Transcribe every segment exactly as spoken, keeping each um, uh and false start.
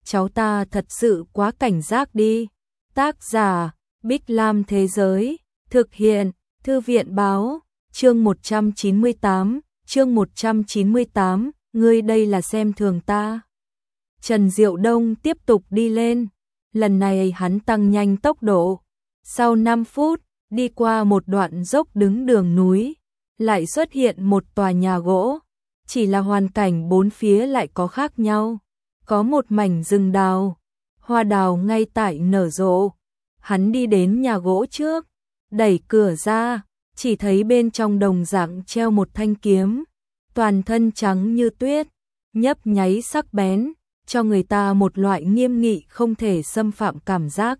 cháu ta thật sự quá cảnh giác đi. Tác giả, Bích Lam Thế Giới, thực hiện, Thư viện Báo, chương một trăm chín mươi tám, chương một trăm chín mươi tám, ngươi đây là xem thường ta. Trần Diệu Đông tiếp tục đi lên, lần này hắn tăng nhanh tốc độ. Sau năm phút, đi qua một đoạn dốc đứng đường núi, lại xuất hiện một tòa nhà gỗ, chỉ là hoàn cảnh bốn phía lại có khác nhau. Có một mảnh rừng đào, hoa đào ngay tại nở rộ. Hắn đi đến nhà gỗ trước, đẩy cửa ra, chỉ thấy bên trong đồng dạng treo một thanh kiếm, toàn thân trắng như tuyết, nhấp nháy sắc bén, cho người ta một loại nghiêm nghị không thể xâm phạm cảm giác.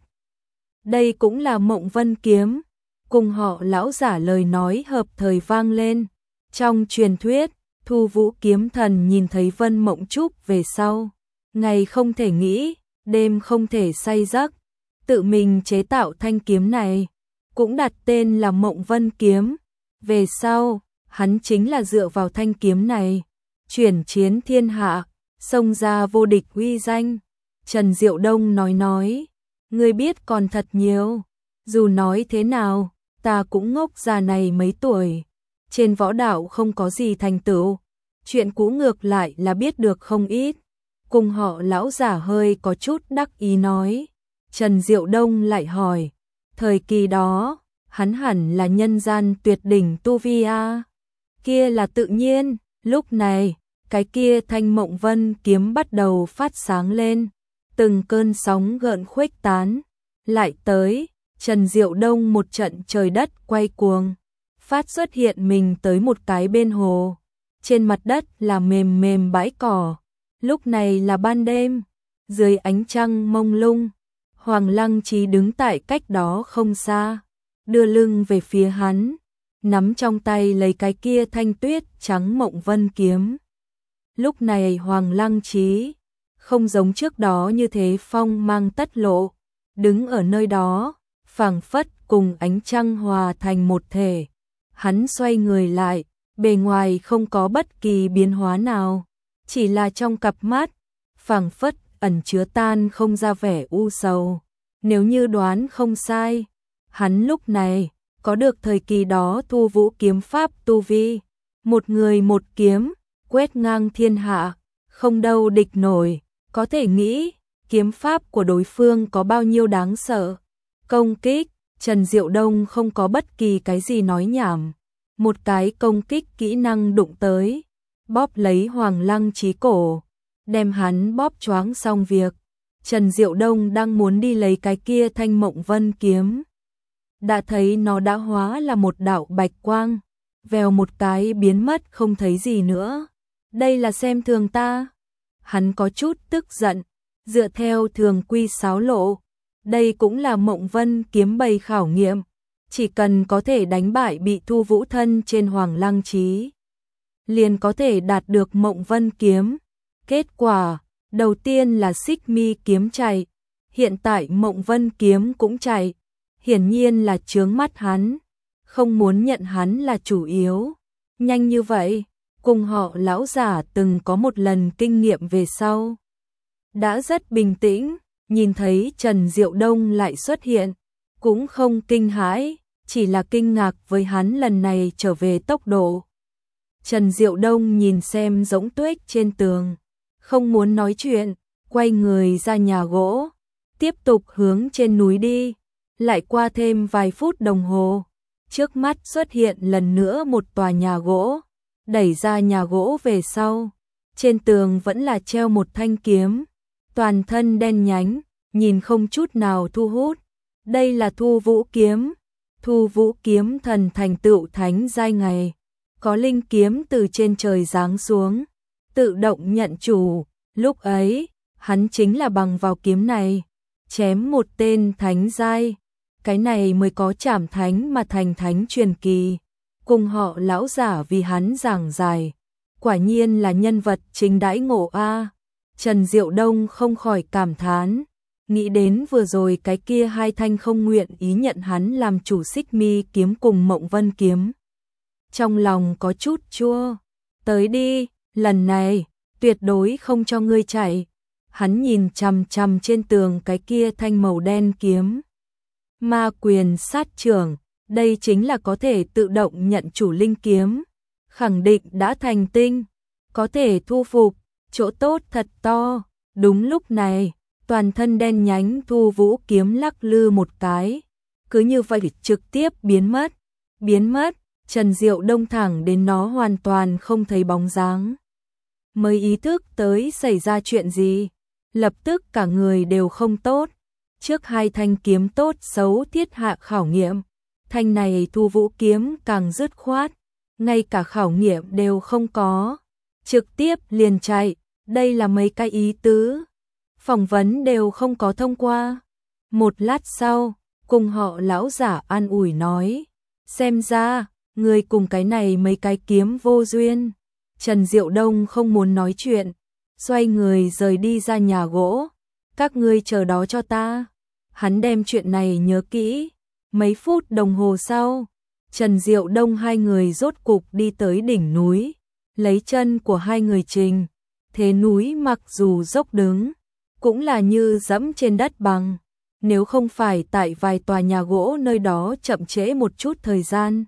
Đây cũng là Mộng Vân kiếm, cùng họ lão giả lời nói hợp thời vang lên. Trong truyền thuyết, Thu Vũ kiếm thần nhìn thấy Vân Mộng Trúc về sau, ngày không thể nghĩ, đêm không thể say giấc, tự mình chế tạo thanh kiếm này, cũng đặt tên là Mộng Vân kiếm. Về sau, hắn chính là dựa vào thanh kiếm này, chuyển chiến thiên hạ, xông ra vô địch uy danh. Trần Diệu Đông nói nói, ngươi biết còn thật nhiều, dù nói thế nào, ta cũng ngốc già này mấy tuổi, trên võ đạo không có gì thành tựu, chuyện cũ ngược lại là biết được không ít. Cùng họ lão giả hơi có chút đắc ý nói. Trần Diệu Đông lại hỏi, thời kỳ đó, hắn hẳn là nhân gian tuyệt đỉnh tu vi a? Kia là tự nhiên. Lúc này, cái kia thanh Mộng Vân kiếm bắt đầu phát sáng lên, từng cơn sóng gợn khuếch tán. Lại tới, Trần Diệu Đông một trận trời đất quay cuồng, phát xuất hiện mình tới một cái bên hồ, trên mặt đất là mềm mềm bãi cỏ. Lúc này là ban đêm, dưới ánh trăng mông lung, Hoàng Lăng Chí đứng tại cách đó không xa, đưa lưng về phía hắn, nắm trong tay lấy cái kia thanh tuyết trắng Mộng Vân kiếm. Lúc này Hoàng Lăng Chí không giống trước đó như thế phong mang tất lộ, đứng ở nơi đó, phảng phất cùng ánh trăng hòa thành một thể. Hắn xoay người lại, bề ngoài không có bất kỳ biến hóa nào, chỉ là trong cặp mắt, phảng phất ẩn chứa tan không ra vẻ u sầu. Nếu như đoán không sai, hắn lúc này có được thời kỳ đó Thu Vũ kiếm pháp tu vi, một người một kiếm, quét ngang thiên hạ, không đâu địch nổi. Có thể nghĩ, kiếm pháp của đối phương có bao nhiêu đáng sợ. Công kích, Trần Diệu Đông không có bất kỳ cái gì nói nhảm, một cái công kích kỹ năng đụng tới, bóp lấy Hoàng Lăng Chí cổ, đem hắn bóp choáng xong việc. Trần Diệu Đông đang muốn đi lấy cái kia thanh Mộng Vân kiếm, đã thấy nó đã hóa là một đạo bạch quang, vèo một cái biến mất không thấy gì nữa. Đây là xem thường ta. Hắn có chút tức giận, dựa theo thường quy sáo lộ, đây cũng là Mộng Vân kiếm bày khảo nghiệm, chỉ cần có thể đánh bại bị Thu Vũ thân trên Hoàng Lăng Chí, liền có thể đạt được Mộng Vân kiếm. Kết quả, đầu tiên là Xích Mi kiếm chạy, hiện tại Mộng Vân kiếm cũng chạy, hiển nhiên là chướng mắt hắn, không muốn nhận hắn là chủ yếu. Nhanh như vậy, cùng họ lão giả từng có một lần kinh nghiệm về sau, đã rất bình tĩnh, nhìn thấy Trần Diệu Đông lại xuất hiện, cũng không kinh hãi, chỉ là kinh ngạc với hắn lần này trở về tốc độ. Trần Diệu Đông nhìn xem giống tuếch trên tường, không muốn nói chuyện, quay người ra nhà gỗ, tiếp tục hướng trên núi đi. Lại qua thêm vài phút đồng hồ, trước mắt xuất hiện lần nữa một tòa nhà gỗ, đẩy ra nhà gỗ về sau, trên tường vẫn là treo một thanh kiếm, toàn thân đen nhánh, nhìn không chút nào thu hút. Đây là Thu Vũ kiếm. Thu Vũ kiếm thần thành tựu thánh giai ngày, có linh kiếm từ trên trời giáng xuống, tự động nhận chủ. Lúc ấy, hắn chính là bằng vào kiếm này, chém một tên thánh giai, cái này mới có trảm thánh mà thành thánh truyền kỳ. Cùng họ lão giả vì hắn giảng giải, quả nhiên là nhân vật chính đãi ngộ a. Trần Diệu Đông không khỏi cảm thán, nghĩ đến vừa rồi cái kia hai thanh không nguyện ý nhận hắn làm chủ Xích Mi kiếm cùng Mộng Vân kiếm, trong lòng có chút chua. Tới đi, lần này tuyệt đối không cho ngươi chạy. hắn nhìn chằm chằm trên tường cái kia thanh màu đen kiếm. Ma quyền sát trưởng, đây chính là có thể tự động nhận chủ linh kiếm, khẳng định đã thành tinh, có thể thu phục, chỗ tốt thật to. Đúng lúc này, toàn thân đen nhánh Thu Vũ kiếm lắc lư một cái, cứ như vậy trực tiếp biến mất. Biến mất, Trần Diệu Đông thẳng đến nó hoàn toàn không thấy bóng dáng. Mới ý thức tới xảy ra chuyện gì, lập tức cả người đều không tốt. Trước hai thanh kiếm tốt xấu thiết hạ khảo nghiệm, thanh này Thu Vũ kiếm càng dứt khoát, ngay cả khảo nghiệm đều không có, trực tiếp liền chạy. Đây là mấy cái ý tứ, phỏng vấn đều không có thông qua. Một lát sau, cùng họ lão giả an ủi nói, xem ra, người cùng cái này mấy cái kiếm vô duyên. Trần Diệu Đông không muốn nói chuyện, xoay người rời đi ra nhà gỗ. Các ngươi chờ đó cho ta. Hắn đem chuyện này nhớ kỹ. Mấy phút đồng hồ sau, Trần Diệu Đông hai người rốt cục đi tới đỉnh núi, lấy chân của hai người trình. Thế núi mặc dù dốc đứng, cũng là như dẫm trên đất bằng, nếu không phải tại vài tòa nhà gỗ nơi đó chậm trễ một chút thời gian.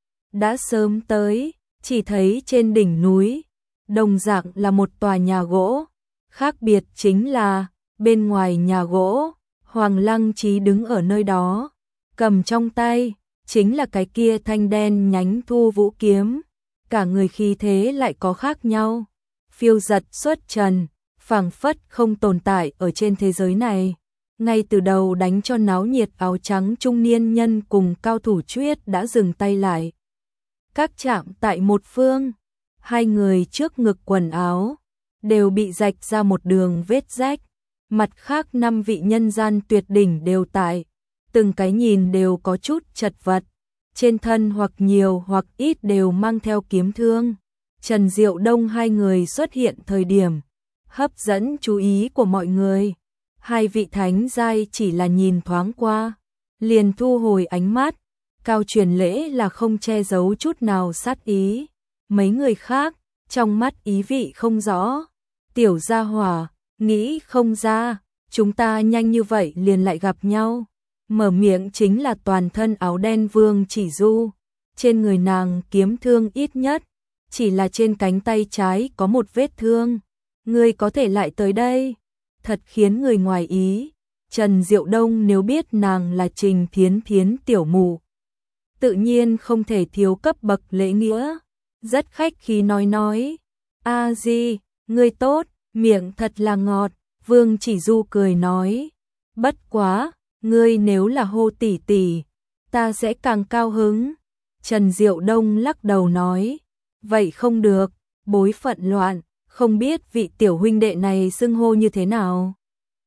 Đã sớm tới, chỉ thấy trên đỉnh núi, đồng dạng là một tòa nhà gỗ, khác biệt chính là, bên ngoài nhà gỗ, Hoàng Lăng Chí đứng ở nơi đó, cầm trong tay, chính là cái kia thanh đen nhánh Thu Vũ kiếm, cả người khí thế lại có khác nhau. Phiêu giật xuất trần, phảng phất không tồn tại ở trên thế giới này. Ngay từ đầu đánh cho náo nhiệt áo trắng trung niên nhân cùng cao thủ Chuyết đã dừng tay lại. Các chạm tại một phương, hai người trước ngực quần áo đều bị rạch ra một đường vết rách. Mặt khác năm vị nhân gian tuyệt đỉnh đều tại, từng cái nhìn đều có chút chật vật, trên thân hoặc nhiều hoặc ít đều mang theo kiếm thương. Trần Diệu Đông hai người xuất hiện thời điểm, hấp dẫn chú ý của mọi người. Hai vị thánh giai chỉ là nhìn thoáng qua, liền thu hồi ánh mắt, Cao Truyền Lễ là không che giấu chút nào sát ý. Mấy người khác, trong mắt ý vị không rõ. Tiểu gia hỏa, nghĩ không ra, chúng ta nhanh như vậy liền lại gặp nhau. Mở miệng chính là toàn thân áo đen Vương Chỉ Du, trên người nàng kiếm thương ít nhất. Chỉ là trên cánh tay trái có một vết thương. Ngươi có thể lại tới đây, thật khiến người ngoài ý. Trần Diệu Đông nếu biết nàng là Trình Thiến Thiến tiểu mù, tự nhiên không thể thiếu cấp bậc lễ nghĩa, rất khách khí nói nói, a di, ngươi tốt, miệng thật là ngọt. Vương Chỉ Du cười nói, bất quá, ngươi nếu là hô tỷ tỷ, ta sẽ càng cao hứng. Trần Diệu Đông lắc đầu nói, vậy không được, bối phận loạn, không biết vị tiểu huynh đệ này xưng hô như thế nào.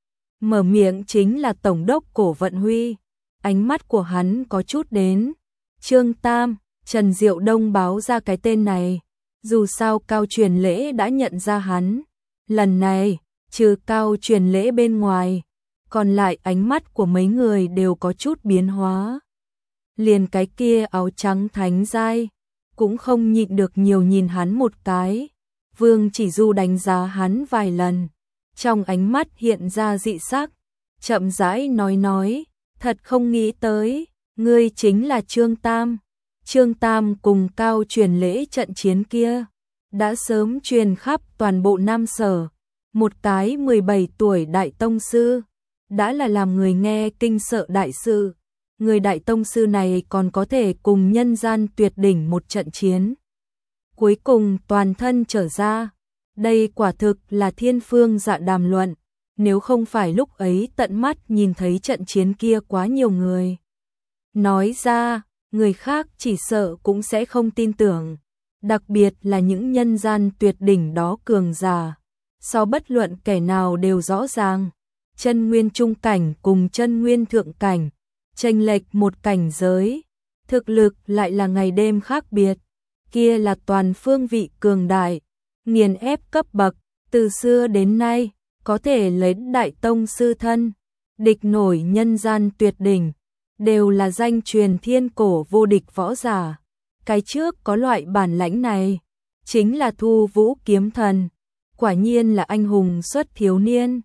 Mở miệng chính là Tổng đốc Cổ Vận Huy, ánh mắt của hắn có chút đến. Trương Tam, Trần Diệu Đông báo ra cái tên này, dù sao Cao Truyền Lễ đã nhận ra hắn. Lần này, trừ Cao Truyền Lễ bên ngoài, còn lại ánh mắt của mấy người đều có chút biến hóa. Liền cái kia áo trắng thánh giai cũng không nhịn được nhiều nhìn hắn một cái. Vương Chỉ Du đánh giá hắn vài lần, trong ánh mắt hiện ra dị sắc, chậm rãi nói nói, thật không nghĩ tới, ngươi chính là Trương Tam. Trương Tam cùng Cao Truyền Lễ trận chiến kia, đã sớm truyền khắp toàn bộ Nam Sở, một cái mười bảy tuổi đại tông sư, đã là làm người nghe kinh sợ đại sự. Người đại tông sư này còn có thể cùng nhân gian tuyệt đỉnh một trận chiến, cuối cùng toàn thân trở ra. Đây quả thực là thiên phương dạ đàm luận, nếu không phải lúc ấy tận mắt nhìn thấy trận chiến kia quá nhiều người nói ra, người khác chỉ sợ cũng sẽ không tin tưởng, đặc biệt là những nhân gian tuyệt đỉnh đó cường giả, so bất luận kẻ nào đều rõ ràng, chân nguyên trung cảnh cùng chân nguyên thượng cảnh, chênh lệch một cảnh giới, thực lực lại là ngày đêm khác biệt, kia là toàn phương vị cường đại, nghiền ép cấp bậc, từ xưa đến nay, có thể lấy đại tông sư thân, địch nổi nhân gian tuyệt đỉnh, đều là danh truyền thiên cổ vô địch võ giả. Cái trước có loại bản lãnh này, chính là Thu Vũ kiếm thần, quả nhiên là anh hùng xuất thiếu niên.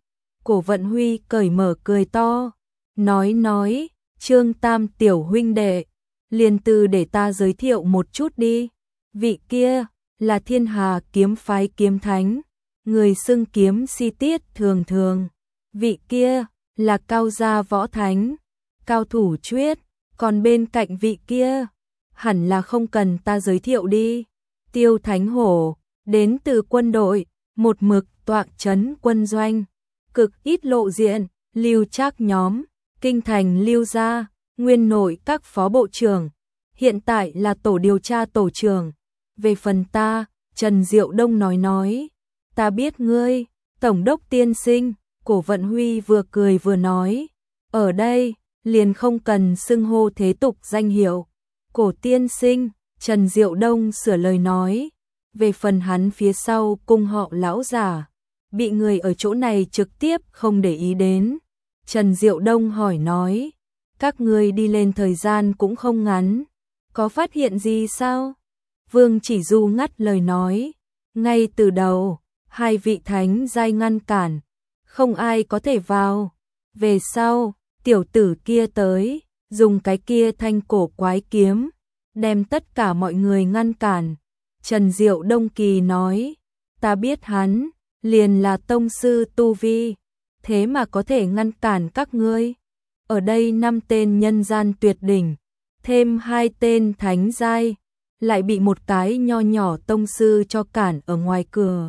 Cổ Vận Huy cởi mở cười to, nói nói, Trương Tam tiểu huynh đệ, liền từ để ta giới thiệu một chút đi. Vị kia là Thiên Hà kiếm phái kiếm thánh, người xưng kiếm si tiết thường thường. Vị kia là Cao gia võ thánh, cao thủ chuyết, còn bên cạnh vị kia hẳn là không cần ta giới thiệu đi. Tiêu Thánh Hổ, đến từ quân đội, một mực tọa trấn quân doanh, cực ít lộ diện. Lưu Trác nhóm, kinh thành Lưu gia, nguyên nội các phó bộ trưởng, hiện tại là tổ điều tra tổ trưởng. Về phần ta, Trần Diệu Đông nói nói, ta biết ngươi, Tổng đốc tiên sinh. Cổ Vận Huy vừa cười vừa nói, ở đây liền không cần xưng hô thế tục danh hiệu. Cổ tiên sinh, Trần Diệu Đông sửa lời nói, về phần hắn phía sau cung họ lão giả, bị người ở chỗ này trực tiếp không để ý đến. Trần Diệu Đông hỏi nói, các ngươi đi lên thời gian cũng không ngắn, có phát hiện gì sao? Vương Chỉ Du ngắt lời nói, ngay từ đầu, hai vị thánh giai ngăn cản, không ai có thể vào. Về sau, tiểu tử kia tới, dùng cái kia thanh cổ quái kiếm, đem tất cả mọi người ngăn cản. Trần Diệu Đông kỳ nói, ta biết hắn, liền là tông sư tu vi, thế mà có thể ngăn cản các ngươi. Ở đây năm tên nhân gian tuyệt đỉnh, thêm hai tên thánh giai, lại bị một cái nho nhỏ tông sư cho cản ở ngoài cửa.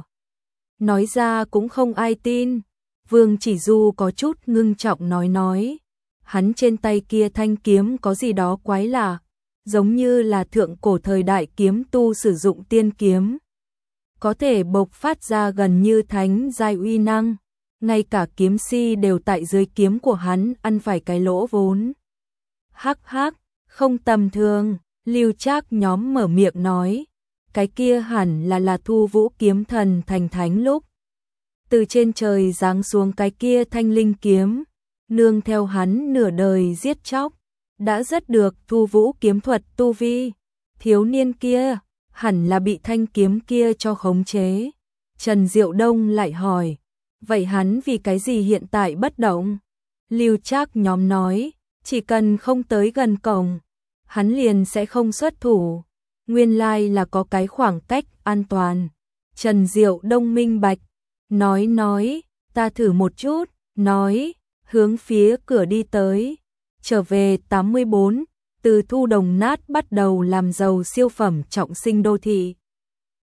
Nói ra cũng không ai tin. Vương Chỉ Du có chút ngưng trọng nói nói, hắn trên tay kia thanh kiếm có gì đó quái lạ, giống như là thượng cổ thời đại kiếm tu sử dụng tiên kiếm, có thể bộc phát ra gần như thánh giai uy năng, ngay cả kiếm si đều tại dưới kiếm của hắn ăn phải cái lỗ vốn. Hắc hắc, không tầm thường. Lưu Trác nhóm mở miệng nói, cái kia hẳn là là Thu Vũ kiếm thần thành thánh lúc từ trên trời giáng xuống cái kia thanh linh kiếm, nương theo hắn nửa đời giết chóc, đã rất được Thu Vũ kiếm thuật tu vi. Thiếu niên kia hẳn là bị thanh kiếm kia cho khống chế. Trần Diệu Đông lại hỏi, vậy hắn vì cái gì hiện tại bất động? Lưu Trác nhóm nói, chỉ cần không tới gần cổng, hắn liền sẽ không xuất thủ. Nguyên lai là có cái khoảng cách an toàn. Trần Diệu Đông minh bạch, nói nói, ta thử một chút, nói, hướng phía cửa đi tới. Trở về tám mươi bốn, từ thu đồng nát bắt đầu làm giàu siêu phẩm trọng sinh đô thị.